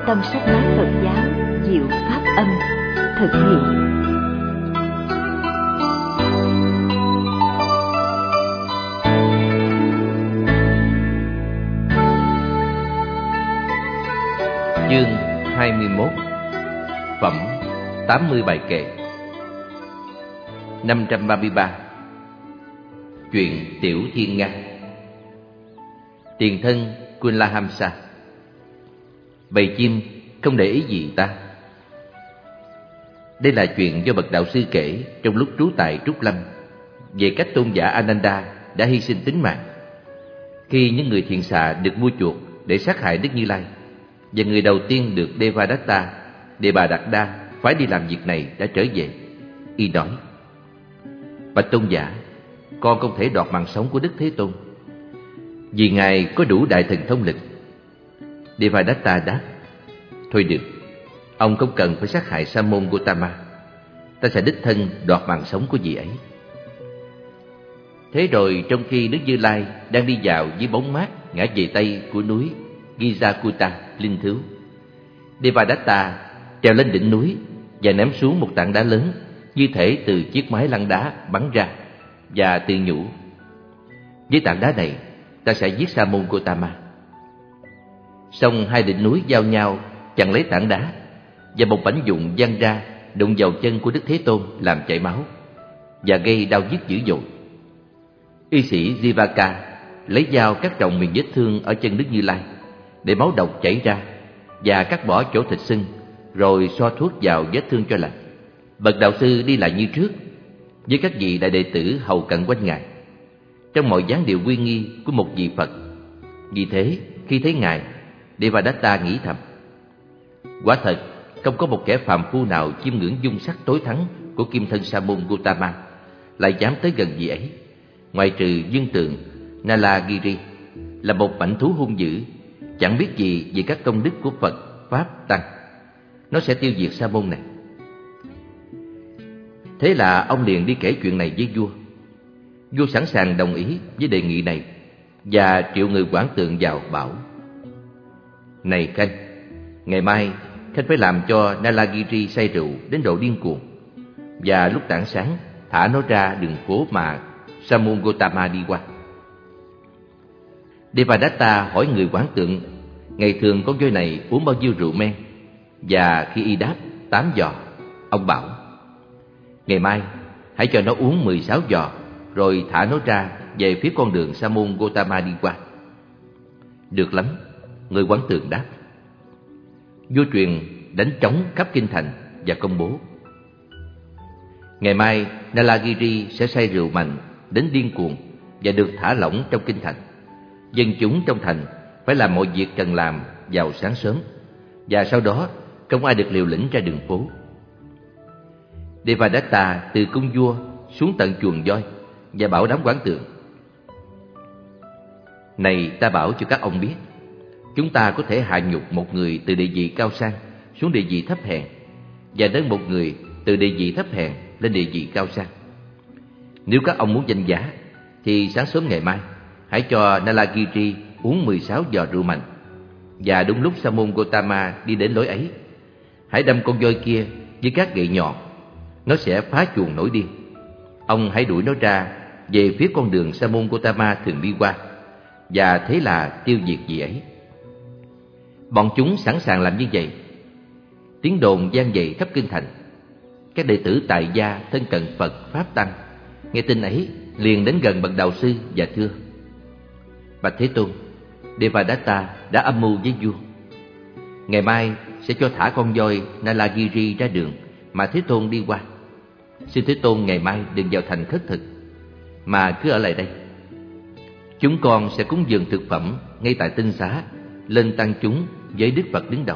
tâm sách nói Phật giáo Diệu Pháp Âm thực hiện. Chương 21. Phẩm 80 bài kệ. 533. Chuyện Tiểu Thiên Nga. Tiền thân Kunlahamsa. Bầy chim không để ý gì ta. Đây là chuyện do bậc đạo sư kể trong lúc trú tại Trúc Lâm về cách tôn giả Ananda đã hy sinh tính mạng khi những người thiện xạ được mua chuộc để sát hại Đức Như Lai, và người đầu tiên được Devadatta, Đề Bà Đạt Đa phải đi làm việc này đã trở về. Y nói: Bạch tôn giả, con không thể đoạt mạng sống của Đức Thế Tôn, vì Ngài có đủ đại thần thông lực. Devadatta đáp: Thôi được, ông không cần phải sát hại Sa môn Gotama, ta sẽ đích thân đoạt mạng sống của vị ấy. Thế rồi trong khi Đức Như Lai đang đi vào dưới bóng mát ngã về tây của núi Gijakuta linh thứu, Devadatta trèo lên đỉnh núi và ném xuống một tảng đá lớn như thể từ chiếc máy lăn đá bắn ra, và tự nhủ: Với tảng đá này ta sẽ giết Sa môn Gotama. Xong hai đỉnh núi giao nhau chặn lấy tảng đá, và một mảnh vụn văng ra đụng vào chân của Đức Thế Tôn làm chảy máu và gây đau nhức dữ dội. Y sĩ Jivaka lấy dao cắt rộng miệng vết thương ở chân Đức Như Lai để máu độc chảy ra, và cắt bỏ chỗ thịt sưng, rồi xoa thuốc vào vết thương cho lành. Bậc đạo sư đi lại như trước, với các vị đại đệ tử hầu cận quanh Ngài, trong mọi dáng điệu uy nghi của một vị Phật. Vì thế, khi thấy Ngài, Devadatta nghĩ thầm: Quả thật, không có một kẻ phàm phu nào chiêm ngưỡng dung sắc tối thắng của kim thân Sa môn Gotama lại dám tới gần vị ấy, ngoại trừ dương tượng Nalagiri, là một mãnh thú hung dữ, chẳng biết gì về các công đức của Phật, Pháp, Tăng. Nó sẽ tiêu diệt Sa môn này. Thế là ông liền đi kể chuyện này với vua. Vua sẵn sàng đồng ý với đề nghị này, và triệu người quản tượng vào bảo: Này Khanh, ngày mai Khanh phải làm cho Nalagiri say rượu đến độ điên cuồng, và lúc tảng sáng thả nó ra đường phố mà Sa môn Gotama đi qua. Devadatta hỏi người quản tượng ngày thường con voi này uống bao nhiêu rượu men, và khi y đáp 8 giò, ông bảo: Ngày mai hãy cho nó uống 16 giò, rồi thả nó ra về phía con đường Sa môn Gotama đi qua. Được lắm, người quản tượng đáp. Vua truyền đánh trống khắp kinh thành và công bố: Ngày mai Nalagiri sẽ say rượu mạnh đến điên cuồng và được thả lỏng trong kinh thành. Dân chúng trong thành phải làm mọi việc cần làm vào sáng sớm, và sau đó không ai được liều lĩnh ra đường phố. Devadatta từ cung vua xuống tận chuồng voi và bảo đám quản tượng: Này, ta bảo cho các ông biết, chúng ta có thể hạ nhục một người từ địa vị cao sang xuống địa vị thấp hèn, và nâng một người từ địa vị thấp hèn lên địa vị cao sang. Nếu các ông muốn danh giá, thì sáng sớm ngày mai hãy cho Nalagiri uống 16 giò rượu mạnh, và đúng lúc Sa môn Gotama đi đến lối ấy, hãy đâm con voi kia với các gậy nhọn. Nó sẽ phá chuồng nổi điên. Ông hãy đuổi nó ra về phía con đường Sa môn Gotama thường đi qua, và thế là tiêu diệt vị ấy. Bọn chúng sẵn sàng làm như vậy. Tiếng đồn vang dậy khắp kinh thành. Các đệ tử tại gia thân cận Phật, Pháp, Tăng nghe tin ấy liền đến gần bậc đạo sư và thưa: Bạch Thế Tôn, Devadatta đã âm mưu với vua. Ngày mai sẽ cho thả con voi Nalagiri ra đường mà Thế Tôn đi qua. Xin Thế Tôn ngày mai đừng vào thành khất thực, mà cứ ở lại đây. Chúng con sẽ cúng dường thực phẩm ngay tại tinh xá lên tăng chúng với Đức Phật đứng đầu.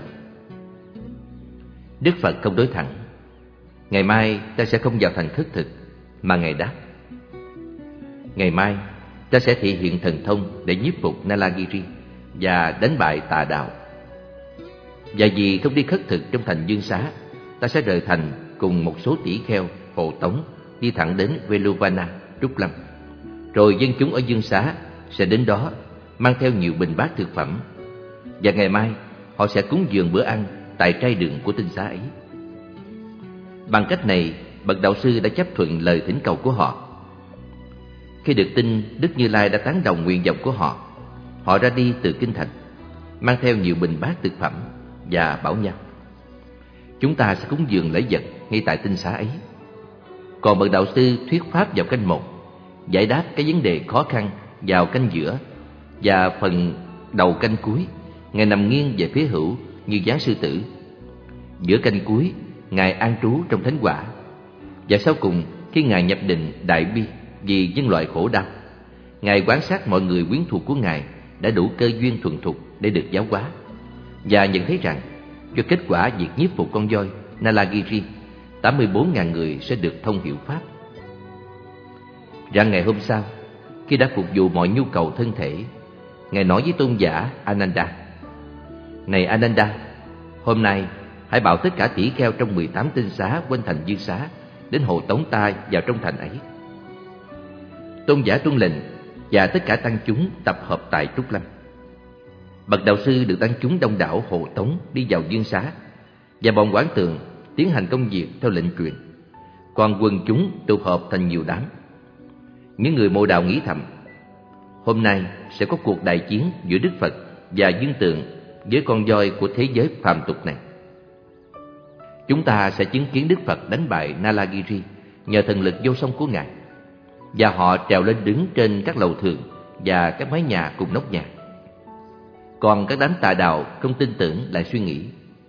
Đức Phật không đối thẳng: Ngày mai ta sẽ không vào thành khất thực, mà Ngài đáp: Ngày mai ta sẽ thể hiện thần thông để nhiếp phục Nalagiri và đánh bại tà đạo. Và vì không đi khất thực trong thành Dương Xá, ta sẽ rời thành cùng một số tỷ kheo, hộ tống đi thẳng đến Veluvana, Trúc Lâm. Rồi dân chúng ở Dương Xá sẽ đến đó mang theo nhiều bình bát thực phẩm. Và ngày mai họ họ sẽ cúng dường bữa ăn tại trai đường của tinh xá ấy. Bằng cách này, bậc đạo sư đã chấp thuận lời thỉnh cầu của họ. Khi được tin Đức Như Lai đã tán đồng nguyện vọng của họ, họ ra đi từ kinh thành, mang theo nhiều bình bát thực phẩm và bảo nhau: chúng ta sẽ cúng dường lễ vật ngay tại tinh xá ấy. Còn bậc đạo sư thuyết pháp vào canh 1, giải đáp cái vấn đề khó khăn vào canh giữa, và phần đầu canh cuối, Ngài nằm nghiêng về phía hữu như dáng sư tử. Giữa canh cuối, Ngài an trú trong thánh quả. Và sau cùng, khi Ngài nhập định đại bi vì nhân loại khổ đau, Ngài quan sát mọi người quyến thuộc của Ngài đã đủ cơ duyên thuần thục để được giáo hóa, và nhận thấy rằng do kết quả việc nhiếp phục con voi Nalagiri, 84.000 người sẽ được thông hiểu pháp. Rằng ngày hôm sau, khi đã phục vụ mọi nhu cầu thân thể, Ngài nói với tôn giả Ananda: này Ananda, hôm nay hãy bảo tất cả tỷ kheo trong 18 tinh xá quanh thành Dương Xá đến hộ tống ta vào trong thành ấy. Tôn giả tuân lệnh, và tất cả tăng chúng tập hợp tại Trúc Lâm. Bậc đạo sư được tăng chúng đông đảo hộ tống đi vào Dương Xá, và bọn quản tượng tiến hành công việc theo lệnh truyền. Còn quần chúng tụ họp thành nhiều đám. Những người mộ đạo nghĩ thầm: hôm nay sẽ có cuộc đại chiến giữa Đức Phật và Dương Tượng với con voi của thế giới phàm tục này. Chúng ta sẽ chứng kiến Đức Phật đánh bại Nalagiri nhờ thần lực vô song của Ngài, và họ trèo lên đứng trên các lầu thượng và các mái nhà cùng nóc nhà. Còn các đám tà đạo không tin tưởng lại suy nghĩ: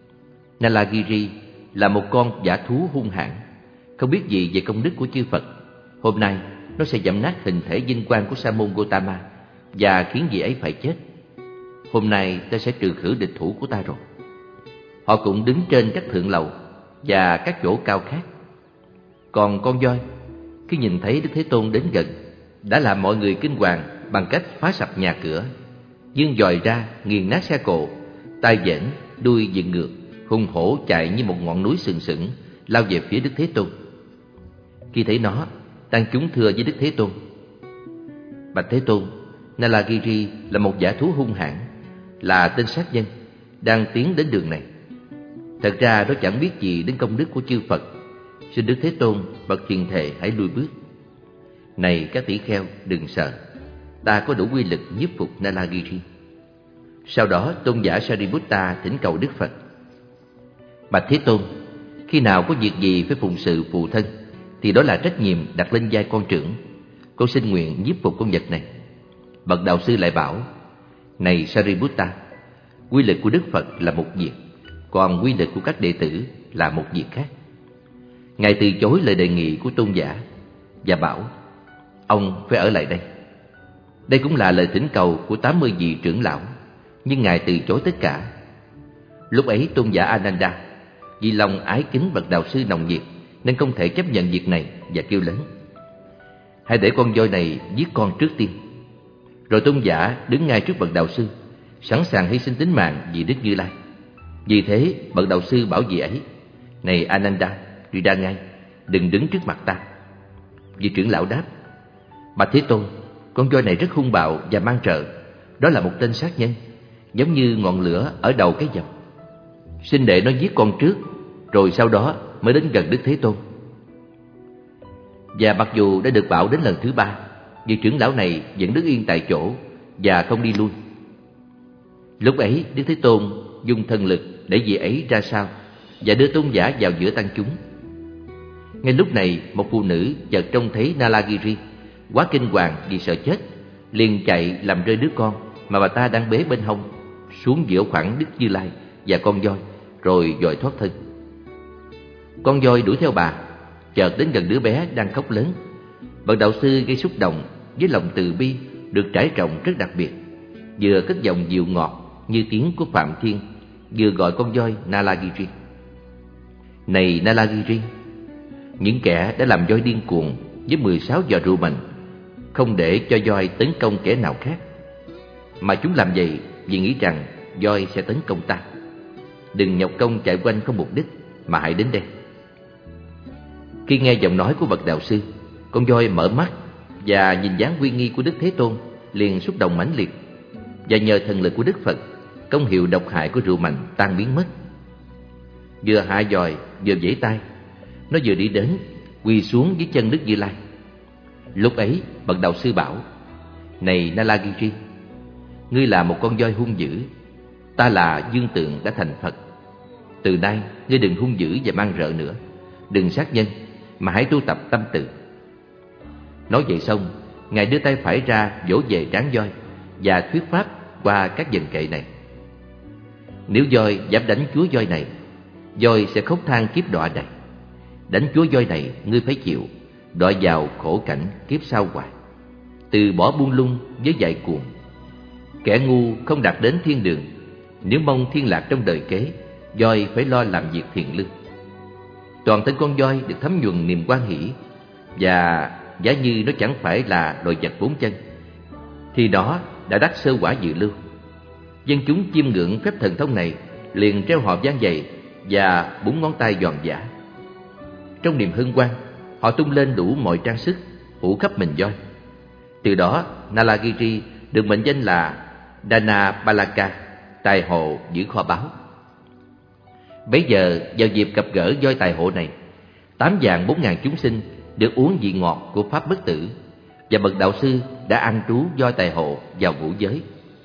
Nalagiri là một con dã thú hung hãn, không biết gì về công đức của chư Phật. Hôm nay nó sẽ dẫm nát hình thể vinh quang của Sa môn Gotama và khiến vị ấy phải chết. Hôm nay ta sẽ trừ khử địch thủ của ta rồi. Họ cũng đứng trên các thượng lầu và các chỗ cao khác. Còn con voi, khi nhìn thấy Đức Thế Tôn đến gần, đã làm mọi người kinh hoàng bằng cách phá sập nhà cửa, giương dòi ra nghiền nát xe cộ, tai vểnh, đuôi dựng ngược, hùng hổ chạy như một ngọn núi sừng sững lao về phía Đức Thế Tôn. Khi thấy nó, tăng chúng thưa với Đức Thế Tôn: bạch Thế Tôn, Nalagiri là một dã thú hung hãn, là tên sát nhân, đang tiến đến đường này. Thật ra nó chẳng biết gì đến công đức của chư Phật. Xin Đức Thế Tôn bậc hiền thệ hãy lui bước. Này các tỷ kheo, đừng sợ, ta có đủ quy lực nhiếp phục Nalagiri. Sau đó tôn giả Sariputta thỉnh cầu Đức Phật: bạch Thế Tôn, khi nào có việc gì phải phụng sự phụ thân, thì đó là trách nhiệm đặt lên vai con trưởng. Con xin nguyện nhiếp phục con vật này. Bậc đạo sư lại bảo: này Sariputta, quy lực của Đức Phật là một việc, còn quy lực của các đệ tử là một việc khác. Ngài từ chối lời đề nghị của tôn giả và bảo: ông phải ở lại đây. Đây cũng là lời thỉnh cầu của 80 vị trưởng lão, nhưng Ngài từ chối tất cả. Lúc ấy tôn giả Ananda, vì lòng ái kính bậc đạo sư nồng nhiệt nên không thể chấp nhận việc này, và kêu lớn: hãy để con voi này giết con trước tiên. Rồi tôn giả đứng ngay trước bậc đạo sư, sẵn sàng hy sinh tính mạng vì Đức Như Lai. Vì thế bậc đạo sư bảo vị ấy: này Ananda, đi ra ngay, đừng đứng trước mặt ta. Vị trưởng lão đáp: bạch Thế Tôn, con voi này rất hung bạo và mang trợ. Đó là một tên sát nhân, giống như ngọn lửa ở đầu cái dòng. Xin để nó giết con trước, rồi sau đó mới đến gần Đức Thế Tôn. Và mặc dù đã được bảo đến lần thứ 3, vị trưởng lão này vẫn đứng yên tại chỗ và không đi lui. Lúc ấy Đức Thế Tôn dùng thần lực để vị ấy ra sau và đưa tôn giả vào giữa tăng chúng. Ngay lúc này, một phụ nữ chợt trông thấy Nalagiri, quá kinh hoàng vì sợ chết, liền chạy làm rơi đứa con mà bà ta đang bế bên hông xuống giữa khoảng Đức Như Lai và con voi, rồi vội thoát thân. Con voi đuổi theo bà, chợt đến gần đứa bé đang khóc lớn. Bậc đạo sư gây xúc động với lòng từ bi được trải rộng rất đặc biệt, vừa cất giọng dịu ngọt như tiếng của Phạm Thiên, vừa gọi con voi Nalagiri. Này Nalagiri, những kẻ đã làm voi điên cuồng với 16 giò rượu mạnh, không để cho voi tấn công kẻ nào khác, mà chúng làm vậy vì nghĩ rằng voi sẽ tấn công ta. Đừng nhọc công chạy quanh không mục đích, mà hãy đến đây. Khi nghe giọng nói của bậc đạo sư, con voi mở mắt và nhìn dáng uy nghi của Đức Thế Tôn, liền xúc động mãnh liệt, và nhờ thần lực của Đức Phật, công hiệu độc hại của rượu mạnh tan biến mất. Vừa hạ dòi vừa vẫy tay, nó vừa đi đến quỳ xuống dưới chân Đức Như Lai. Lúc ấy bậc đạo sư bảo: Này Nalagiri, ngươi là một con voi hung dữ, ta là dương tượng đã thành Phật. Từ nay ngươi đừng hung dữ và mang rợ nữa, đừng sát nhân, mà hãy tu tập tâm từ. Nói vậy xong, Ngài đưa tay phải ra vỗ về trán voi và thuyết pháp qua các dần kệ này. Nếu voi dám đánh chúa voi này, voi sẽ khóc than kiếp đọa này. Đánh chúa voi này ngươi phải chịu, đọa vào khổ cảnh kiếp sau hoài. Từ bỏ buông lung với dại cuồng. Kẻ ngu không đạt đến thiên đường, nếu mong thiên lạc trong đời kế, voi phải lo làm việc thiện lương. Toàn thân con voi được thấm nhuần niềm hoan hỷ, và giả như nó chẳng phải là loài vật bốn chân, thì nó đã đắc sơ quả dự lưu. Dân chúng chiêm ngưỡng phép thần thông này liền treo họ vang dậy và búng ngón tay giòn giã. Trong niềm hân hoan, họ tung lên đủ mọi trang sức phủ khắp mình voi. Từ đó Nalagiri được mệnh danh là Dana Balaka, tài hộ giữ kho báu. Bấy giờ vào dịp gặp gỡ voi tài hộ này, 8.400.000 chúng sinh được uống vị ngọt của pháp bất tử, và bậc đạo sư đã an trú voi tài hộ vào ngũ giới.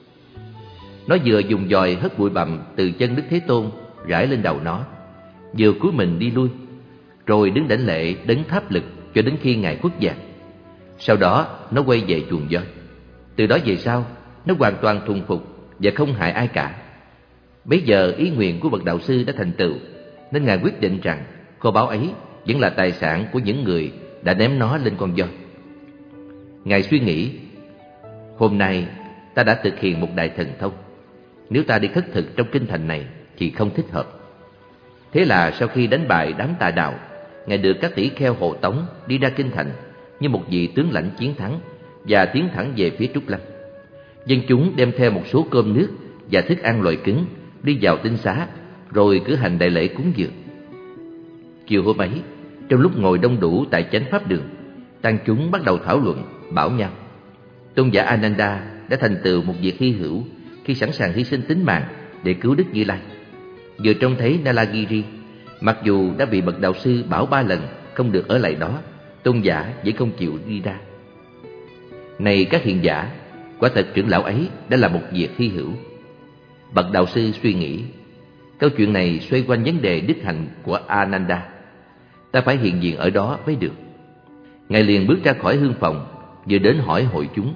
Nó vừa dùng dòi hất bụi bặm từ chân Đức Thế Tôn rải lên đầu nó, vừa cúi mình đi lui, rồi đứng đảnh lễ đấng tháp lực cho đến khi Ngài khuất dạng. Sau đó nó quay về chuồng voi. Từ đó về sau, nó hoàn toàn thuần phục và không hại ai cả. Bấy giờ ý nguyện của bậc đạo sư đã thành tựu, nên Ngài quyết định rằng kho báu ấy vẫn là tài sản của những người đã ném nó lên con voi. Ngài suy nghĩ: hôm nay ta đã thực hiện một đại thần thông, nếu ta đi khất thực trong kinh thành này thì không thích hợp. Thế là sau khi đánh bại đám tà đạo, Ngài được các tỷ kheo hộ tống đi ra kinh thành như một vị tướng lãnh chiến thắng, và tiến thẳng về phía Trúc Lâm. Dân chúng đem theo một số cơm nước và thức ăn loại cứng đi vào tinh xá, rồi cử hành đại lễ cúng dường. Chiều hôm ấy, trong lúc ngồi đông đủ tại chánh pháp đường, tăng chúng bắt đầu thảo luận, bảo nhau: tôn giả Ananda đã thành tựu một việc hy hữu khi sẵn sàng hy sinh tính mạng để cứu Đức Như Lai. Vừa trông thấy Nalagiri, mặc dù đã bị bậc đạo sư bảo 3 lần không được ở lại đó, tôn giả vẫn không chịu đi ra. Này các hiền giả, quả thật trưởng lão ấy đã là một việc hy hữu. Bậc đạo sư suy nghĩ, câu chuyện này xoay quanh vấn đề đức hạnh của Ananda, ta phải hiện diện ở đó mới được. Ngài liền bước ra khỏi hương phòng, vừa đến hỏi hội chúng: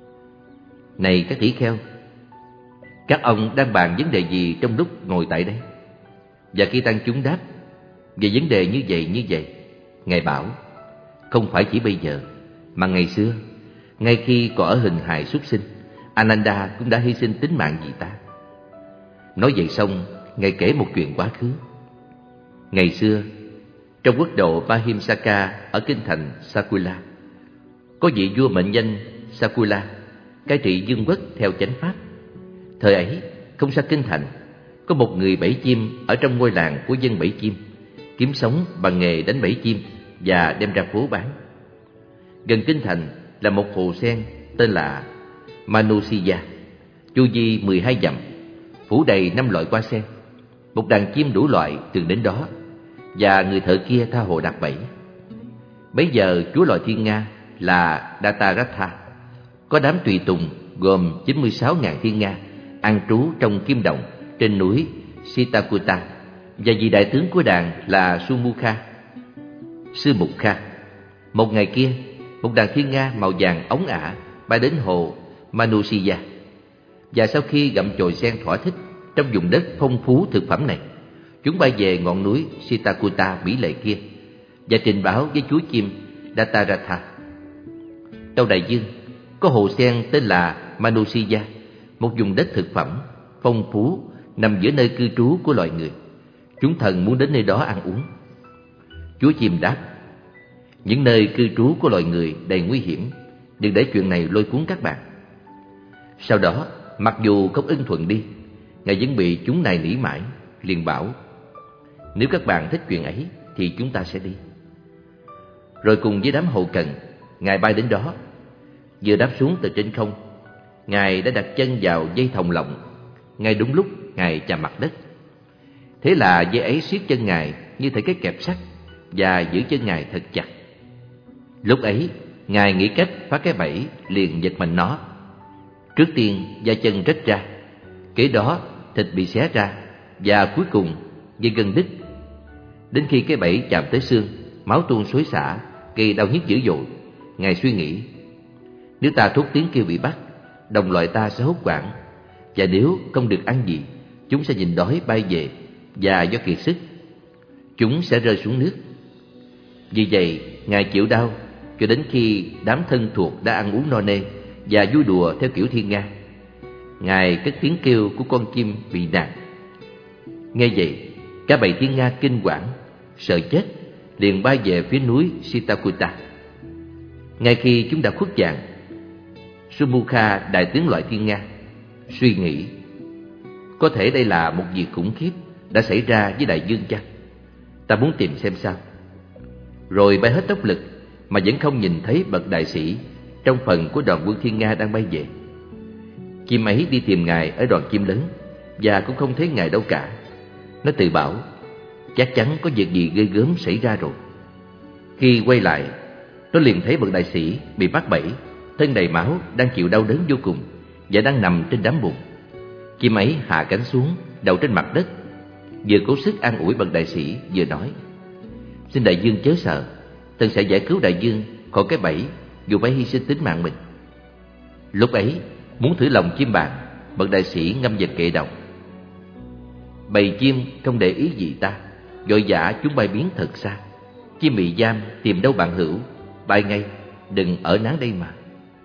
này các tỷ kheo, các ông đang bàn vấn đề gì trong lúc ngồi tại đây? Và khi tăng chúng đáp về vấn đề như vậy, Ngài bảo: không phải chỉ bây giờ, mà ngày xưa, ngay khi còn ở hình hài súc sinh, Ananda cũng đã hy sinh tính mạng vì ta. Nói vậy xong, Ngài kể một chuyện quá khứ. Ngày xưa, trong quốc độ Mahimsaka ở kinh thành Sakula, có vị vua mệnh danh Sakula, cai trị vương quốc theo chánh pháp. Thời ấy, không xa kinh thành, có một người bẫy chim ở trong ngôi làng của dân bẫy chim, kiếm sống bằng nghề đánh bẫy chim và đem ra phố bán. Gần kinh thành là một hồ sen tên là Manusiya, chu vi 12 dặm, phủ đầy 5 loại hoa sen. Một đàn chim đủ loại thường đến đó, và người thợ kia tha hồ đặt bẫy. Bấy giờ chúa loài thiên nga là Dataratha có đám tùy tùng gồm 96.000 thiên nga an trú trong kim đồng trên núi Sitakuta, và vị đại tướng của đàn là Sư Mục Kha. Một ngày kia, một đàn thiên nga màu vàng óng ả bay đến hồ Manusiya, và sau khi gặm chồi sen thỏa thích trong vùng đất phong phú thực phẩm này, chúng bay về ngọn núi Sitakuta mỹ lệ kia và trình báo với chúa chim Dataratha: tâu đại dương, có hồ sen tên là Manusiya, một vùng đất thực phẩm phong phú nằm giữa nơi cư trú của loài người. Chúng thần muốn đến nơi đó ăn uống. Chúa chim đáp: những nơi cư trú của loài người đầy nguy hiểm, đừng để chuyện này lôi cuốn các bạn. Sau đó, mặc dù không ưng thuận đi, Ngài vẫn bị chúng nài nỉ mãi, liền bảo: nếu các bạn thích chuyện ấy thì chúng ta sẽ đi. Rồi cùng với đám hậu cần, Ngài bay đến đó. Vừa đáp xuống từ trên không, Ngài đã đặt chân vào dây thòng lọng ngay đúng lúc Ngài chạm mặt đất. Thế là dây ấy siết chân Ngài như thể cái kẹp sắt và giữ chân Ngài thật chặt. Lúc ấy, Ngài nghĩ cách phá cái bẫy, liền giật mạnh nó. Trước tiên da chân rách ra, kế đó thịt bị xé ra, và cuối cùng dây gân đứt. Đến khi cái bẫy chạm tới xương, máu tuôn xối xả, gây đau nhức dữ dội. Ngài suy nghĩ, nếu ta thốt tiếng kêu bị bắt, đồng loại ta sẽ hốt hoảng, và nếu không được ăn gì, chúng sẽ nhìn đói bay về, và do kiệt sức, chúng sẽ rơi xuống nước. Vì vậy, Ngài chịu đau cho đến khi đám thân thuộc đã ăn uống no nê và vui đùa theo kiểu thiên nga. Ngài cất tiếng kêu của con chim bị nạn. Nghe vậy, cả bầy thiên nga kinh hoảng, sợ chết, liền bay về phía núi Sitakuta. Ngay khi chúng đã khuất dạng, Sumukha, đại tướng loại thiên nga, suy nghĩ, có thể đây là một việc khủng khiếp đã xảy ra với đại dương chăng? Ta muốn tìm xem sao. Rồi bay hết tốc lực mà vẫn không nhìn thấy bậc đại sĩ trong phần của đoàn quân thiên nga đang bay về. Chim ấy đi tìm Ngài ở đoàn chim lớn và cũng không thấy Ngài đâu cả. Nó tự bảo, chắc chắn có việc gì ghê gớm xảy ra rồi. Khi quay lại, nó liền thấy bậc đại sĩ bị bắt bẫy, thân đầy máu, đang chịu đau đớn vô cùng và đang nằm trên đám bùn. Chim ấy hạ cánh xuống, đậu trên mặt đất, vừa cố sức an ủi bậc đại sĩ, vừa nói, xin đại dương chớ sợ, thần sẽ giải cứu đại dương khỏi cái bẫy dù phải hy sinh tính mạng mình. Lúc ấy, muốn thử lòng chim bạn, bậc đại sĩ ngâm vào kệ đọc, bầy chim không để ý gì ta, vội vã chúng bay biến thật xa. Chim bị giam tìm đâu bạn hữu, bay ngay, đừng ở nán đây mà.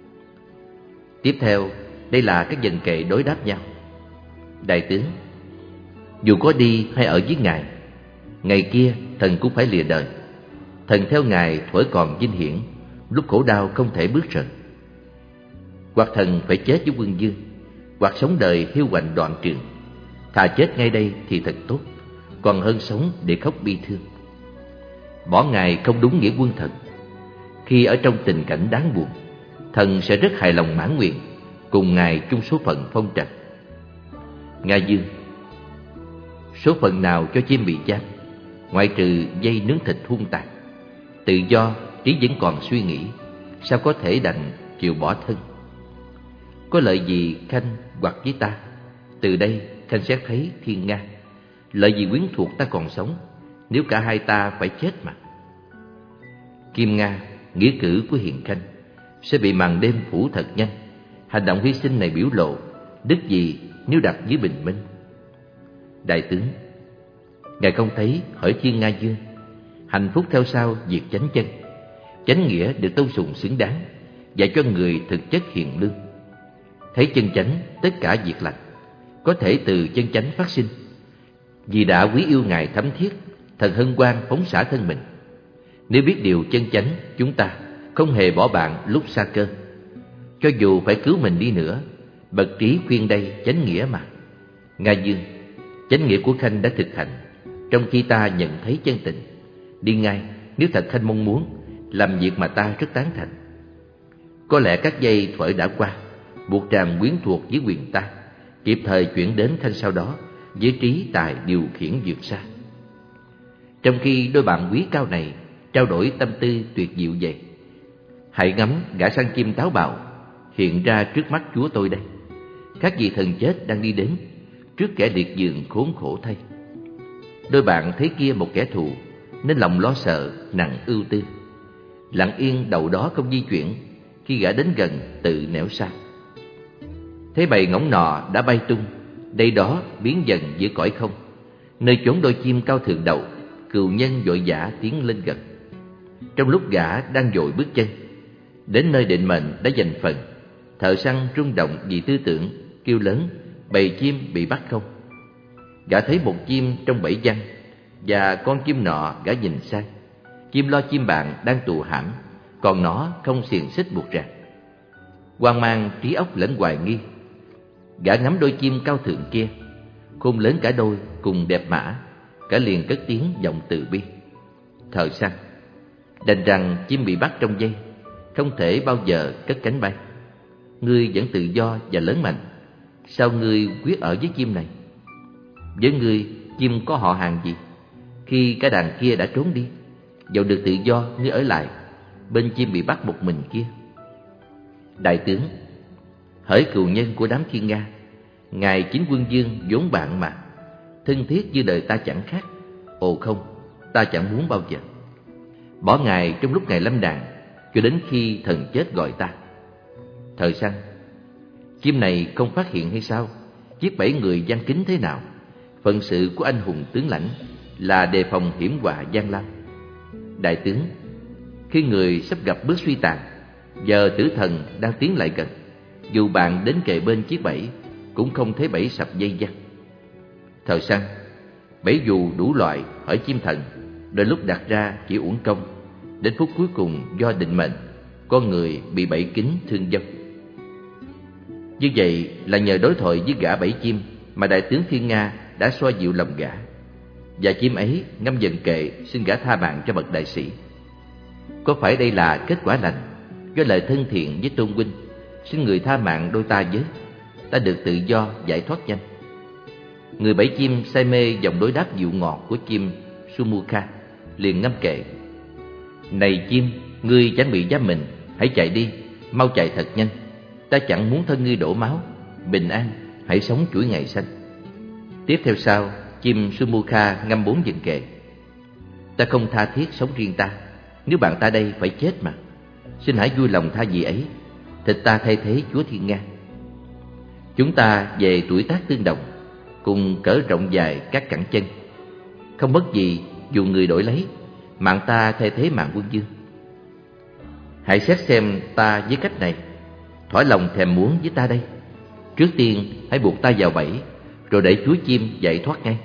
Tiếp theo, đây là các dần kệ đối đáp nhau. Đại tướng, dù có đi hay ở với Ngài, ngày kia thần cũng phải lìa đời. Thần theo Ngài thuở còn vinh hiển, lúc khổ đau không thể bước rời. Hoặc thần phải chết với quân vương, hoặc sống đời hiu quạnh đoạn trường. Thà chết ngay đây thì thật tốt, còn hơn sống để khóc bi thương. Bỏ Ngài không đúng nghĩa quân thần. Khi ở trong tình cảnh đáng buồn, thần sẽ rất hài lòng mãn nguyện, cùng Ngài chung số phận phong trần. Nga Dương, số phận nào cho chim bị giam, ngoại trừ dây nướng thịt hung tàn. Tự do, trí vẫn còn suy nghĩ, sao có thể đành chịu bỏ thân. Có lợi gì Khanh hoặc với ta, từ đây Khanh sẽ thấy thiên nga. Lợi gì quyến thuộc ta còn sống, nếu cả hai ta phải chết mà. Kim Nga, nghĩa cử của Hiền Khanh sẽ bị màn đêm phủ thật nhanh. Hành động hy sinh này biểu lộ đức gì nếu đặt dưới bình minh. Đại tướng, Ngài không thấy hỡi thiên nga dương, hạnh phúc theo sau việc chánh chân. Chánh nghĩa được tôn sùng xứng đáng, dạy cho người thực chất hiền lương. Thấy chân chánh tất cả việc lành, có thể từ chân chánh phát sinh. Vì đã quý yêu Ngài thấm thiết, thần hân hoan phóng xả thân mình. Nếu biết điều chân chánh, chúng ta không hề bỏ bạn lúc xa cơ. Cho dù phải cứu mình đi nữa, bậc trí khuyên đây chánh nghĩa mà. Nga Dương, chánh nghĩa của Khanh đã thực hành, trong khi ta nhận thấy chân tình. Đi ngay nếu thật Khanh mong muốn, làm việc mà ta rất tán thành. Có lẽ các giây thuở đã qua, buộc tràm quyến thuộc với quyền ta, kịp thời chuyển đến Khanh sau đó, với trí tài điều khiển vượt xa. Trong khi đôi bạn quý cao này trao đổi tâm tư tuyệt diệu vậy, hãy ngắm gã săn chim táo bạo hiện ra trước mắt chúa tôi đây. Các vị thần chết đang đi đến trước kẻ liệt giường khốn khổ thay. Đôi bạn thấy kia một kẻ thù, nên lòng lo sợ nặng ưu tư, lặng yên đầu đó không di chuyển. Khi gã đến gần tự nẻo xa, thấy bầy ngỗng nọ đã bay tung đây đó biến dần giữa cõi không. Nơi chốn đôi chim cao thượng đậu, cừu nhân vội vã tiến lên gần. Trong lúc gã đang vội bước chân đến nơi định mệnh đã dành phần, thợ săn rung động vì tư tưởng, kêu lớn bầy chim bị bắt không. Gã thấy một chim trong bẫy giăng, và con chim nọ gã nhìn sang. Chim lo chim bạn đang tù hãm, còn nó không xiềng xích buộc ràng. Hoang mang trí óc lẫn hoài nghi, gã ngắm đôi chim cao thượng kia, khôn lớn cả đôi cùng đẹp mã. Gã liền cất tiếng giọng từ bi, thợ săn, đành rằng chim bị bắt trong dây không thể bao giờ cất cánh bay. Ngươi vẫn tự do và lớn mạnh, sao ngươi quyết ở với chim này? Với ngươi, chim có họ hàng gì? Khi cả đàn kia đã trốn đi, dẫu được tự do, ngươi ở lại bên chim bị bắt một mình kia. Đại tướng: hỡi cừu nhân của đám Thiên Nga, ngài Chính Quân Vương vốn bạn mà, thân thiết như đời ta chẳng khác. Ồ không, ta chẳng muốn bao giờ bỏ ngài trong lúc ngài lâm đàn, cho đến khi thần chết gọi ta. Thời Săn: chim này không phát hiện hay sao? Chiếc bẫy người gian kính thế nào? Phận sự của anh hùng tướng lãnh là đề phòng hiểm họa gian lao. Đại tướng: khi người sắp gặp bước suy tàn, giờ tử thần đang tiến lại gần, dù bạn đến kề bên chiếc bẫy cũng không thấy bẫy sập dây dắt. Thời Săn: bẫy dù đủ loại ở chim thần, đôi lúc đặt ra chỉ uổng công, đến phút cuối cùng do định mệnh, con người bị bẫy kín thương vong. Như vậy là nhờ đối thoại với gã bẫy chim mà đại tướng Thiên Nga đã xoa dịu lòng gã, và chim ấy ngâm dần kệ xin gã tha mạng cho bậc đại sĩ. Có phải đây là kết quả lành do lời thân thiện với tôn huynh? Xin người tha mạng đôi ta với, ta được tự do giải thoát nhanh. Người bẫy chim say mê giọng đối đáp dịu ngọt của chim Sumukha, liền ngâm kệ: này chim, ngươi chẳng bị giam mình, hãy chạy đi, mau chạy thật nhanh. Ta chẳng muốn thân ngươi đổ máu, bình an, hãy sống chuỗi ngày xanh. Tiếp theo sau, chim Sumukha ngâm 4 vần kệ: ta không tha thiết sống riêng ta, nếu bạn ta đây phải chết mà. Xin hãy vui lòng tha gì ấy, thịt ta thay thế Chúa Thiên Nga. Chúng ta về tuổi tác tương đồng, cùng cỡ rộng dài các cẳng chân, không mất gì dù người đổi lấy, mạng ta thay thế mạng Quân Vương. Hãy xét xem ta với cách này, thỏa lòng thèm muốn với ta đây. Trước tiên hãy buộc ta vào bẫy, rồi để Chúa Chim giải thoát ngay.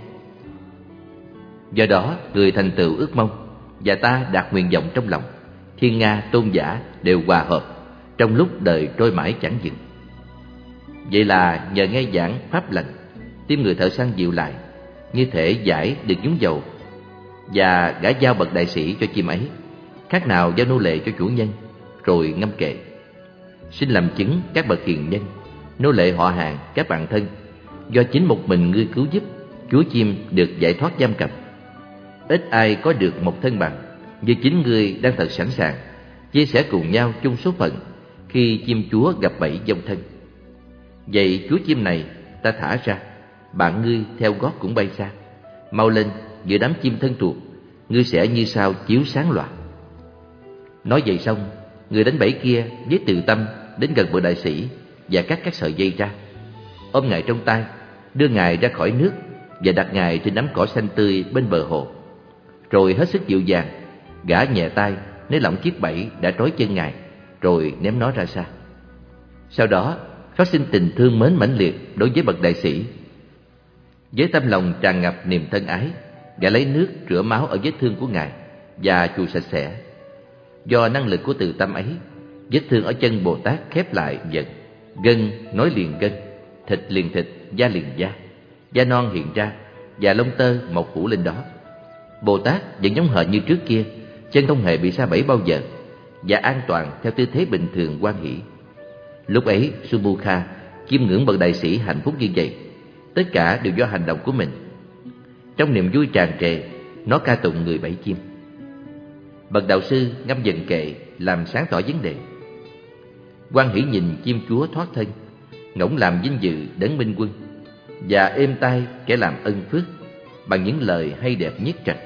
Do đó người thành tựu ước mong, và ta đạt nguyện vọng trong lòng. Thiên Nga tôn giả đều hòa hợp, trong lúc đời trôi mãi chẳng dừng. Vậy là nhờ nghe giảng pháp lành, tim người thợ săn dịu lại, như thể giải được nhúng dầu, và gã giao bậc đại sĩ cho chim ấy, khác nào giao nô lệ cho chủ nhân, rồi ngâm kệ: xin làm chứng các bậc hiền nhân, nô lệ họ hàng, các bạn thân, do chính một mình ngươi cứu giúp, Chúa Chim được giải thoát giam cầm. Ít ai có được một thân bằng, như chính ngươi đang thật sẵn sàng chia sẻ cùng nhau chung số phận khi chim Chúa gặp bẫy vong thân. Vậy Chúa Chim này ta thả ra, bạn ngươi theo gót cũng bay xa. Mau lên, giữa đám chim thân thuộc, ngươi sẽ như sao chiếu sáng loạt. Nói vậy xong, người đánh bẫy kia với từ tâm đến gần bậc đại sĩ và cắt các sợi dây ra, ôm ngài trong tay, đưa ngài ra khỏi nước và đặt ngài trên nắm cỏ xanh tươi bên bờ hồ. Rồi hết sức dịu dàng, gã nhẹ tay nới lỏng chiếc bẫy đã trói chân ngài, rồi ném nó ra xa. Sau đó phát sinh tình thương mến mãnh liệt đối với bậc đại sĩ. Với tâm lòng tràn ngập niềm thân ái, gã lấy nước rửa máu ở vết thương của ngài và chùi sạch sẽ. Do năng lực của từ tâm ấy, vết thương ở chân Bồ Tát khép lại dần, gân nối liền gân, thịt liền thịt, da liền da non hiện ra và lông tơ mọc phủ lên đó. Bồ Tát vẫn giống hệt như trước kia, chân không hề bị sa bẫy bao giờ, và an toàn theo tư thế bình thường hoan hỷ. Lúc ấy Sumukha chiêm ngưỡng bậc đại sĩ hạnh phúc như vậy, tất cả đều do hành động của mình. Trong niềm vui tràn trề, nó ca tụng người bẫy chim. Bậc đạo sư ngâm dần kệ làm sáng tỏ vấn đề. Hoan hỷ nhìn chim Chúa thoát thân, ngỗng làm vinh dự đấng minh quân, và êm tai kẻ làm ân phước bằng những lời hay đẹp nhất trạch.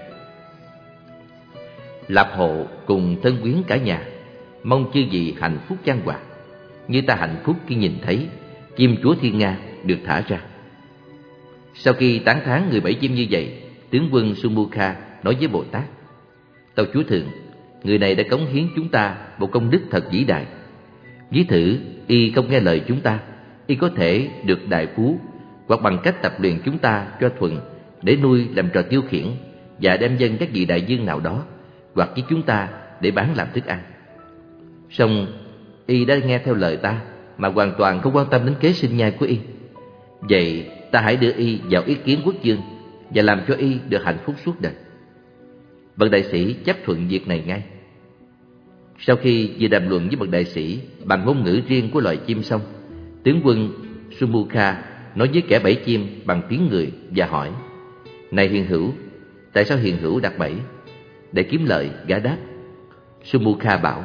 Lạp hộ cùng thân quyến cả nhà, mong chư vị hạnh phúc chan hòa, như ta hạnh phúc khi nhìn thấy chim Chúa Thiên Nga được thả ra. Sau khi tán thán người bẫy chim như vậy, tướng quân Sumukha nói với Bồ Tát: tâu Chúa Thượng, người này đã cống hiến chúng ta một công đức thật vĩ đại. Ví thử y không nghe lời chúng ta, y có thể được đại phú, hoặc bằng cách tập luyện chúng ta cho thuần để nuôi làm trò tiêu khiển, và đem dâng các vị đại dương nào đó, hoặc với chúng ta để bán làm thức ăn. Song y đã nghe theo lời ta mà hoàn toàn không quan tâm đến kế sinh nhai của y. Vậy ta hãy đưa y vào ý kiến quốc vương và làm cho y được hạnh phúc suốt đời. Bậc đại sĩ chấp thuận việc này ngay. Sau khi vừa đàm luận với bậc đại sĩ bằng ngôn ngữ riêng của loài chim xong, tướng quân Sumukha nói với kẻ bẫy chim bằng tiếng người và hỏi: "Này hiền hữu, tại sao hiền hữu đặt bẫy?" Để kiếm lợi, gã đáp: Sumukha bảo: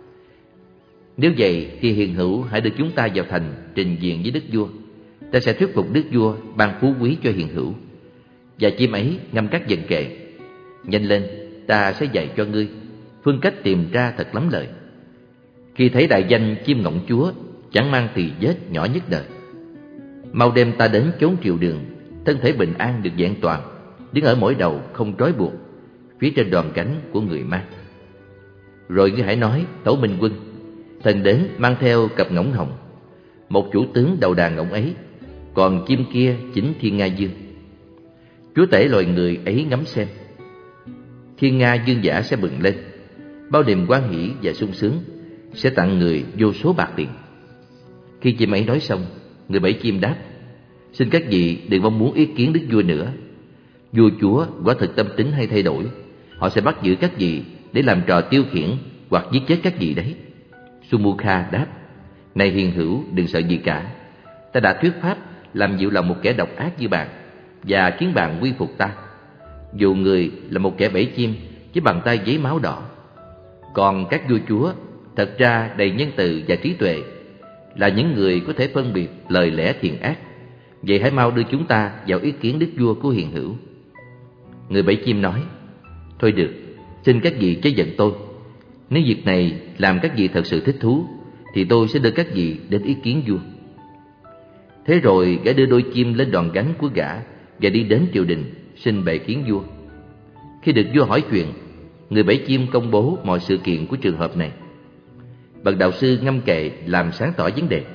"Nếu vậy thì hiền hữu hãy đưa chúng ta vào thành trình diện với đức vua. Ta sẽ thuyết phục đức vua ban phú quý cho hiền hữu." Và chim ấy ngâm các vần kệ: "Nhanh lên, ta sẽ dạy cho ngươi phương cách tìm ra thật lắm lời. Khi thấy đại danh chim ngỗng chúa, chẳng mang tỳ vết nhỏ nhất đời. Mau đem ta đến chốn triều đường, thân thể bình an được vẹn toàn, đứng ở mỗi đầu không trói buộc, phía trên đòn gánh của người ma. Rồi ngươi hãy nói: Tẩu Minh Quân, thần đến mang theo cặp ngỗng hồng. Một chủ tướng đầu đàn ngỗng ấy, còn chim kia chính Thiên Nga Dương. Chúa tể loài người ấy ngắm xem. Thiên Nga Dương giả sẽ bừng lên, bao niềm hoan hỷ và sung sướng, sẽ tặng người vô số bạc tiền." Khi chim ấy nói xong, người bẫy chim đáp: "Xin các vị đừng mong muốn ý kiến đức vua nữa. Vua chúa quả thực tâm tính hay thay đổi, họ sẽ bắt giữ các vị để làm trò tiêu khiển hoặc giết chết các vị đấy." Sumukha đáp: "Này hiền hữu, đừng sợ gì cả. Ta đã thuyết pháp làm dịu lòng một kẻ độc ác như bạn, và khiến bạn quy phục ta. Dù người là một kẻ bẫy chim với bàn tay giấy máu đỏ. Còn các vua chúa thật ra đầy nhân từ và trí tuệ, là những người có thể phân biệt lời lẽ thiện ác. Vậy hãy mau đưa chúng ta vào ý kiến đức vua của hiền hữu." Người bẫy chim nói: "Thôi được, xin các vị chớ giận tôi. Nếu việc này làm các vị thật sự thích thú, thì tôi sẽ đưa các vị đến ý kiến vua." Thế rồi gã đưa đôi chim lên đòn gánh của gã và đi đến triều đình xin bệ kiến vua. Khi được vua hỏi chuyện, người bẫy chim công bố mọi sự kiện của trường hợp này. Bậc đạo sư ngâm kệ làm sáng tỏ vấn đề.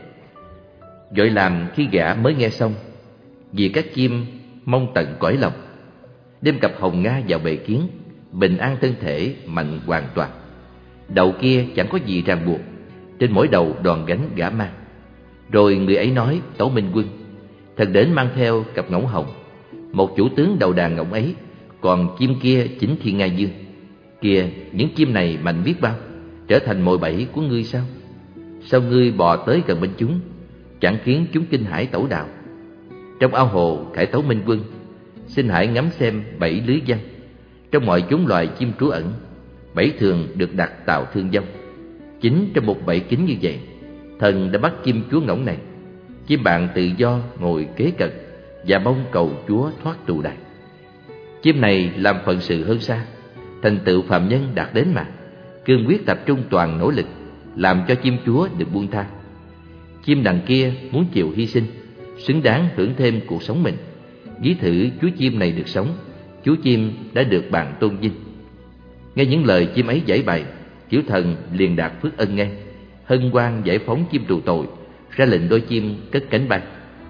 Vội làm khi gã mới nghe xong, vì các chim mong tận cõi lòng, đem cặp hồng nga vào bệ kiến, bình an thân thể, mạnh hoàn toàn. Đầu kia chẳng có gì ràng buộc, trên mỗi đầu đòn gánh gã mang. Rồi người ấy nói: Tẩu Minh Quân, thần đến mang theo cặp ngỗng hồng. Một chủ tướng đầu đàn ngỗng ấy, còn chim kia chính Thiên Nga Dương. Kìa, những chim này mạnh biết bao, trở thành mồi bẫy của ngươi sao? Sao ngươi bò tới gần bên chúng, chẳng khiến chúng kinh hãi tẩu đạo? Trong ao hồ khải Tẩu Minh Quân, xin hãy ngắm xem bẫy lưới văn. Trong mọi chốn loài chim trú ẩn, bẫy thường được đặt tạo thương vong. Chính trong một bẫy kín như vậy, thần đã bắt chim chúa ngỗng này. Chim bạn tự do ngồi kế cận và mong cầu chúa thoát tù đày. Chim này làm phận sự hơn xa, thành tựu phàm nhân đạt đến mà, cương quyết tập trung toàn nỗ lực, làm cho chim chúa được buông tha. Chim đằng kia muốn chịu hy sinh, xứng đáng hưởng thêm cuộc sống mình. Ví thử chú chim này được sống, chú chim đã được bàn tôn vinh. Nghe những lời chim ấy giải bày, tiểu thần liền đạt phước ân ngay, hân hoan giải phóng chim tù tội, ra lệnh đôi chim cất cánh bay.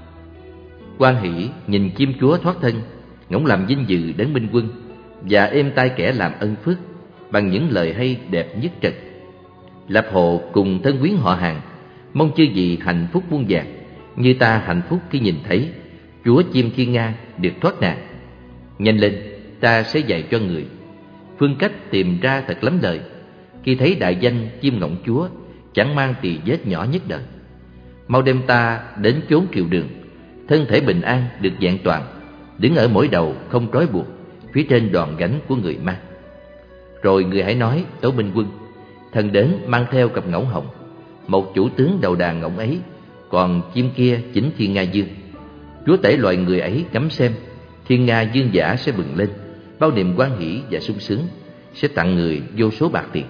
Hoan hỷ nhìn chim chúa thoát thân, ngỗng làm vinh dự đến Minh Quân, và êm tai kẻ làm ân phước bằng những lời hay đẹp nhất trần. Lập hộ cùng thân quyến họ hàng, mong chư vị hạnh phúc muôn vàn, như ta hạnh phúc khi nhìn thấy chúa chim Thiên Nga được thoát nạn. Nhanh lên, ta sẽ dạy cho người phương cách tìm ra thật lắm lời. Khi thấy đại danh chim ngỗng chúa, chẳng mang tỳ vết nhỏ nhất đời. Mau đem ta đến chốn triều đường, thân thể bình an được vẹn toàn, đứng ở mỗi đầu không trói buộc, phía trên đòn gánh của người ma. Rồi người hãy nói: Tẩu Minh Quân, thần đến mang theo cặp ngỗng hồng. Một chủ tướng đầu đàn ngỗng ấy, còn chim kia chính Thiên Nga Dương. Chúa tể loài người ấy ngắm xem, Thiên Nga Dương giả sẽ bừng lên, bao niềm hoan hỷ và sung sướng, sẽ tặng người vô số bạc tiền.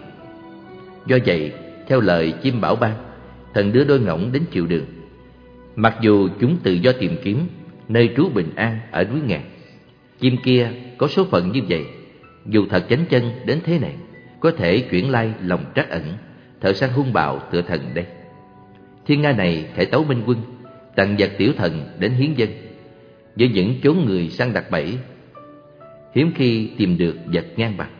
Do vậy, theo lời chim bảo ban, thần đưa đôi ngỗng đến triều đường. Mặc dù chúng tự do tìm kiếm nơi trú bình an ở núi ngàn, chim kia có số phận như vậy, dù thật chánh chân đến thế này, có thể chuyển lai lòng trắc ẩn, thợ săn hung bạo tựa thần đây. Thiên Nga này thể Tấu Minh Quân tặng vật tiểu thần đến hiến dân, với những chốn người săn đặt bẫy, hiếm khi tìm được vật ngang bằng.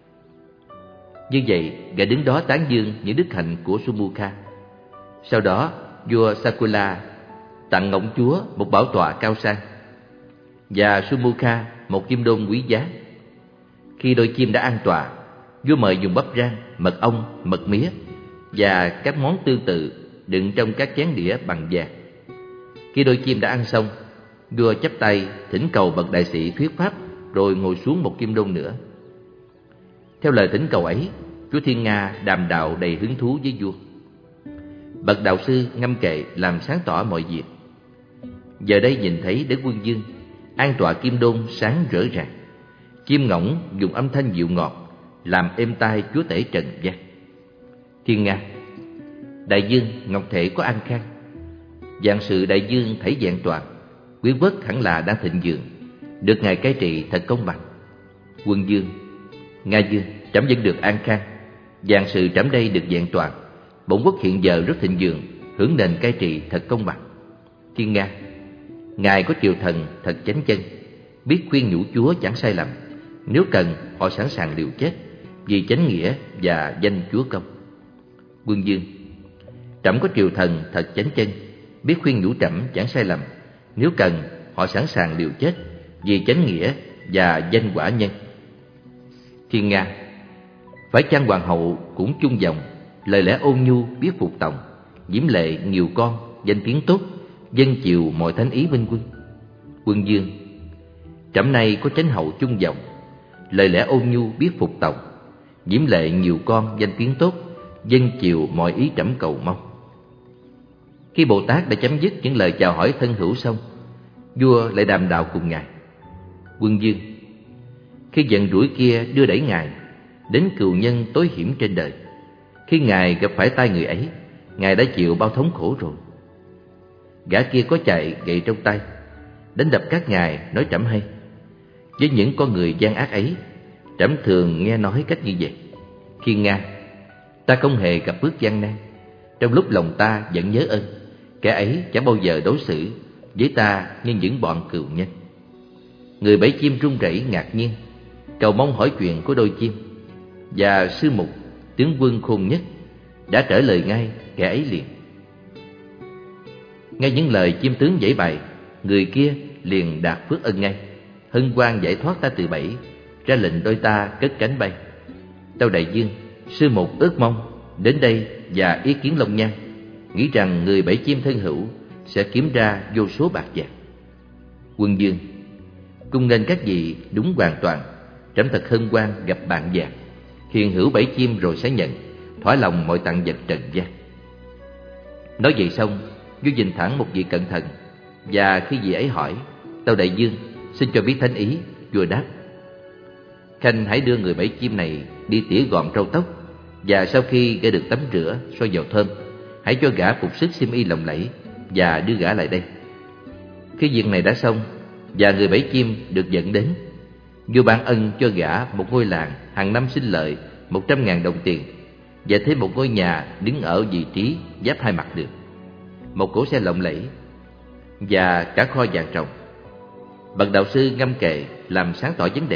Như vậy, gã đứng đó tán dương những đức hạnh của Sumukha. Sau đó, vua Sakula tặng ngỗng chúa một bảo tọa cao sang, và Sumukha một kim đôn quý giá. Khi đôi chim đã an tọa, vua mời dùng bắp rang, mật ong, mật mía và các món tương tự đựng trong các chén đĩa bằng vàng. Khi đôi chim đã ăn xong, vua chắp tay thỉnh cầu bậc đại sĩ thuyết pháp, rồi ngồi xuống một kim đôn nữa. Theo lời thỉnh cầu ấy, chúa Thiên Nga đàm đạo đầy hứng thú với vua. Bậc đạo sư ngâm kệ làm sáng tỏ mọi việc. Giờ đây nhìn thấy Đế Quân Vương an tọa kim đôn sáng rỡ ràng, chim ngỗng dùng âm thanh dịu ngọt làm êm tai chúa tể trần gian. Thiên Nga: Đại vương ngọc thể có an khang, vạn sự đại vương thấy vẹn toàn, quý quốc hẳn là đang thịnh vượng, được ngài cai trị thật công bằng. Quân vương: Nga vương, trẫm vẫn được an khang, vạn sự trẫm đây được vẹn toàn, bổn quốc hiện giờ rất thịnh vượng, hưởng nền cai trị thật công bằng. Thiên Nga: Ngài có triều thần thật chánh chân, biết khuyên nhủ chúa chẳng sai lầm, nếu cần họ sẵn sàng liều chết vì chánh nghĩa và danh chúa công. Quân vương: Trẫm có triều thần thật chánh chân, biết khuyên nhủ trẫm chẳng sai lầm, nếu cần họ sẵn sàng liều chết vì chánh nghĩa và danh quả nhân. Thiên Nga: Phải chăng hoàng hậu cũng chung dòng, lời lẽ ôn nhu biết phục tòng, diễm lệ nhiều con, danh tiếng tốt, dân chiều mọi thánh ý minh quân. Quân vương: Trẫm nay có chánh hậu chung dòng, lời lẽ ôn nhu biết phục tòng, diễm lệ nhiều con, danh tiếng tốt, dân chiều mọi ý trẫm cầu mong. Khi Bồ Tát đã chấm dứt những lời chào hỏi thân hữu xong, vua lại đàm đạo cùng ngài. Quân vương: Khi giận rủi kia đưa đẩy ngài đến cừu nhân tối hiểm trên đời, khi ngài gặp phải tay người ấy, ngài đã chịu bao thống khổ rồi. Gã kia có chạy gậy trong tay, đánh đập các ngài nói trẫm hay. Với những con người gian ác ấy, trẫm thường nghe nói cách như vậy. Thiên Nga: Ta không hề gặp bước gian nan, trong lúc lòng ta vẫn nhớ ơn, kẻ ấy chẳng bao giờ đối xử với ta như những bọn cừu nhân. Người bẫy chim run rẩy ngạc nhiên, cầu mong hỏi chuyện của đôi chim, và sư mục tướng quân khôn nhất đã trả lời ngay kẻ ấy liền. Nghe những lời chim tướng giảng bày, người kia liền đạt phước ân ngay, hân hoan giải thoát ta từ bẫy, ra lệnh đôi ta cất cánh bay. Tâu đại vương, sư mục ước mong đến đây và ý kiến Long Nhan, nghĩ rằng người bẫy chim thân hữu sẽ kiếm ra vô số bạc vàng. Quân vương: Cung nghênh các vị đúng hoàn toàn, trẫm thật hân hoan gặp bạn vàng. Hiền hữu bẫy chim rồi sẽ nhận, thỏa lòng mọi tặng vật trần gian. Nói vậy xong, vua nhìn thẳng một vị cẩn thận, và khi vị ấy hỏi: Tâu đại vương, xin cho biết thánh ý. Vua đáp: Khanh hãy đưa người bẫy chim này đi tỉa gọn râu tóc, và sau khi gã được tắm rửa xoa dầu thơm, hãy cho gã phục sức xiêm y lộng lẫy và đưa gã lại đây. Khi việc này đã xong và người bẫy chim được dẫn đến, vua ban ân cho gã một ngôi làng hàng năm sinh lợi 100.000 đồng tiền, và thêm một ngôi nhà đứng ở vị trí giáp hai mặt đường, một cỗ xe lộng lẫy và cả kho vàng ròng. Bậc đạo sư ngâm kệ làm sáng tỏ vấn đề.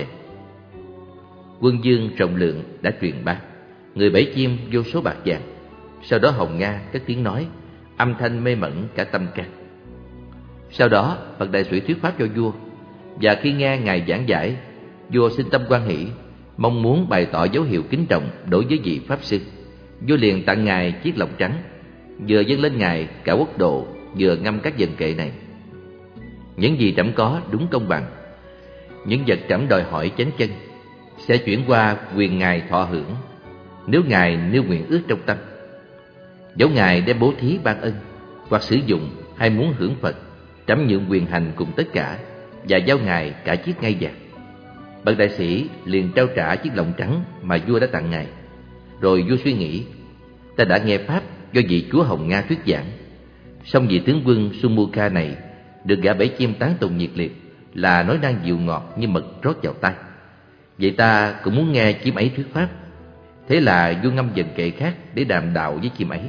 Quân vương rộng lượng đã truyền bá, người bẫy chim vô số bạc vàng. Sau đó Hồng Nga cất tiếng nói, âm thanh mê mẩn cả tâm can. Sau đó bậc đại sĩ thuyết pháp cho vua, và khi nghe ngài giảng giải, vua sinh tâm hoan hỷ, mong muốn bày tỏ dấu hiệu kính trọng đối với vị pháp sư. Vua liền tặng ngài chiếc lọng trắng, vừa dâng lên ngài cả quốc độ, vừa ngâm các vần kệ này: Những gì trẫm có đúng công bằng, những vật trẫm đòi hỏi chánh chân, sẽ chuyển qua quyền ngài thọ hưởng, nếu ngài nêu nguyện ước trong tâm. Dẫu ngài đem bố thí ban ân, hoặc sử dụng hay muốn hưởng Phật, trẫm nhượng quyền hành cùng tất cả, và giao ngài cả chiếc ngai vàng. Bậc đại sĩ liền trao trả chiếc lọng trắng mà vua đã tặng ngài. Rồi vua suy nghĩ, ta đã nghe pháp do vị chúa Hồng Nga thuyết giảng, song vị tướng quân Sumukha này được gã bẫy chim tán tụng nhiệt liệt, là nói năng dịu ngọt như mật rót vào tai. Vậy ta cũng muốn nghe chim ấy thuyết pháp. Thế là vua ngâm vần kệ khác để đàm đạo với chim ấy.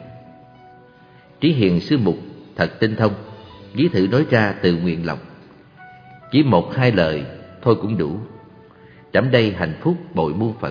Trí hiền sư mục thật tinh thông, ví thử nói ra từ nguyện lòng. Chỉ một hai lời thôi cũng đủ, trẫm đây hạnh phúc bội muôn phần.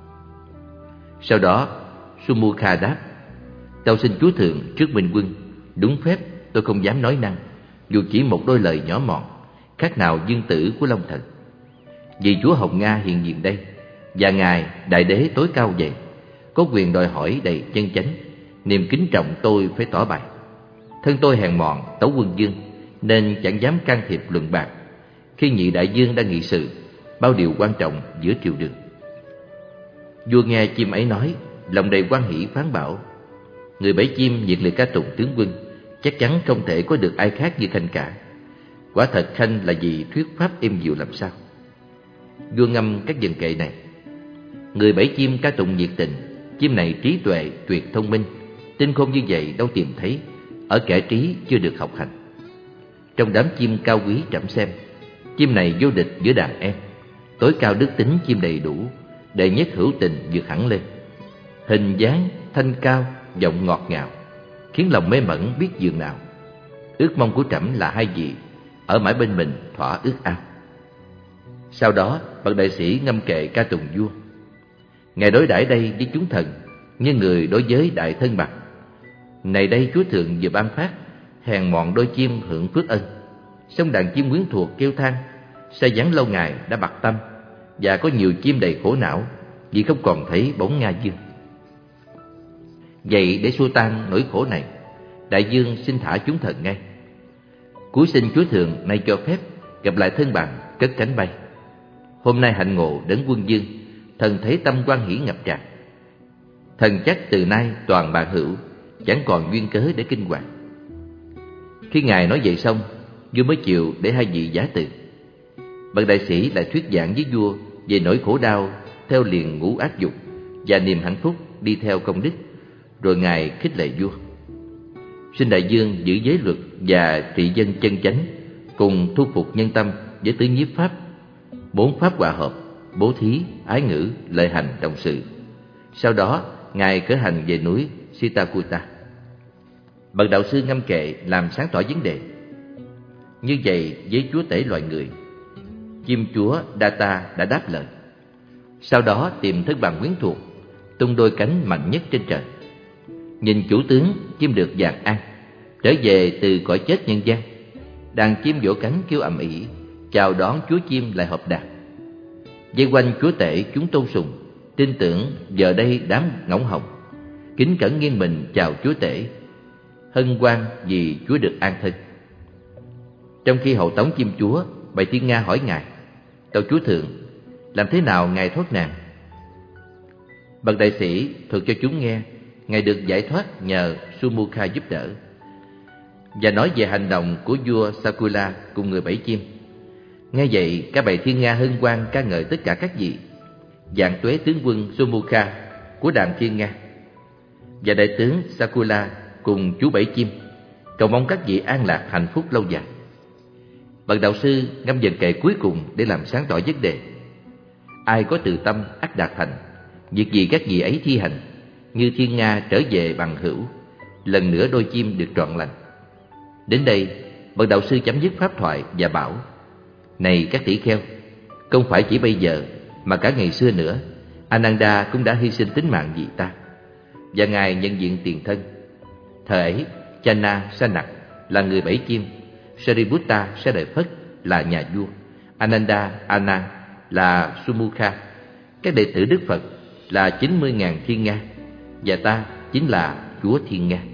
Sau đó Sumukha đáp, tâu xin chúa thượng trước minh quân, đúng phép tôi không dám nói năng, dù chỉ một đôi lời nhỏ mọn, khác nào dương tử của Long Thần. Vì chúa Hồng Nga hiện diện đây, và ngài đại đế tối cao vậy, có quyền đòi hỏi đầy chân chánh, niềm kính trọng tôi phải tỏ bày. Thân tôi hèn mọn tấu quân vương, nên chẳng dám can thiệp luận bạc khi nhị đại dương đang nghị sự bao điều quan trọng giữa triều đường. Vua nghe chim ấy nói, lòng đầy hoan hỷ phán bảo: người bẫy chim nhiệt liệt ca tụng tướng quân, chắc chắn không thể có được ai khác như Khanh cả. Quả thật Khanh là vì thuyết pháp êm dịu làm sao. Vua ngâm các vần kệ này: người bẫy chim ca tụng nhiệt tình, chim này trí tuệ tuyệt thông minh, tinh khôn như vậy đâu tìm thấy ở kẻ trí chưa được học hành. Trong đám chim cao quý trẫm xem, chim này vô địch giữa đàn em, tối cao đức tính chim đầy đủ, đệ nhất hữu tình vượt hẳn lên. Hình dáng thanh cao, giọng ngọt ngào, khiến lòng mê mẩn biết dường nào. Ước mong của trẫm là hai vị ở mãi bên mình thỏa ước ao. Sau đó bậc đại sĩ ngâm kệ ca tụng vua: ngài đối đãi đây với chúng thần như người đối với đại thân bằng. Này đây chúa thượng vừa ban phát, hèn mọn đôi chim hưởng phước ân. Song đàn chim quyến thuộc kêu than, say vắng lâu ngày đã bặt tâm, và có nhiều chim đầy khổ não vì không còn thấy bóng Nga Dương. Vậy để xua tan nỗi khổ này, đại dương xin thả chúng thần ngay. Cúi xin chúa thượng nay cho phép gặp lại thân bằng, cất cánh bay. Hôm nay hạnh ngộ đấng quân dương, thần thấy tâm hoan hỷ ngập tràn. Thần chắc từ nay toàn bạn hữu, chẳng còn duyên cớ để kinh hoàng. Khi ngài nói vậy xong, vua mới chịu để hai vị giả từ. Bậc đại sĩ lại thuyết giảng với vua về nỗi khổ đau theo liền ngũ ác dục và niềm hạnh phúc đi theo công đức. Rồi ngài khích lệ vua: xin đại dương giữ giới luật và trị dân chân chánh, cùng thu phục nhân tâm với tứ nhiếp pháp, 4 pháp hòa hợp: bố thí, ái ngữ, lợi hành, đồng sự. Sau đó ngài khởi hành về núi Sitakuta. Bậc đạo sư ngâm kệ làm sáng tỏ vấn đề. Như vậy với chúa tể loài người, chim chúa Data đã đáp lời. Sau đó tìm thân bằng quyến thuộc, tung đôi cánh mạnh nhất trên trời. Nhìn chủ tướng chim được vàng an, trở về từ cõi chết nhân gian. Đàn chim vỗ cánh kêu ầm ĩ, chào đón chúa chim lại hợp đàn. Vây quanh chúa tể chúng tôn sùng, tin tưởng giờ đây đám ngỗng hồng, kính cẩn nghiêng mình chào chúa tể, hân hoan vì chúa được an thân. Trong khi hậu tống chim chúa, bầy tiên Nga hỏi ngài: tâu chúa thượng, làm thế nào ngài thoát nạn? Bậc đại sĩ thuật cho chúng nghe ngài được giải thoát nhờ Sumukha giúp đỡ, và nói về hành động của vua Sakula cùng người bẫy chim. Nghe vậy, các bầy thiên Nga hân hoan ca ngợi tất cả các vị, vạn tuế tướng quân Sumukha của đàn thiên Nga và đại tướng Sakula cùng chú bẫy chim, cầu mong các vị an lạc hạnh phúc lâu dài. Bậc đạo sư ngâm vần kệ cuối cùng để làm sáng tỏ vấn đề: ai có từ tâm ắt đạt thành, việc gì các vị ấy thi hành, như thiên Nga trở về bằng hữu, lần nữa đôi chim được trọn lành. Đến đây, bậc đạo sư chấm dứt pháp thoại và bảo: này các tỷ kheo, không phải chỉ bây giờ mà cả ngày xưa nữa, Ananda cũng đã hy sinh tính mạng vì ta, và ngài nhận diện tiền thân. Thời ấy, Channa Sanak là người bẫy chim, Sariputta Sa Đại Phất là nhà vua, Ananda Anand là Sumukha, các đệ tử Đức Phật là 90.000 thiên Nga, và ta chính là chúa thiên Nga.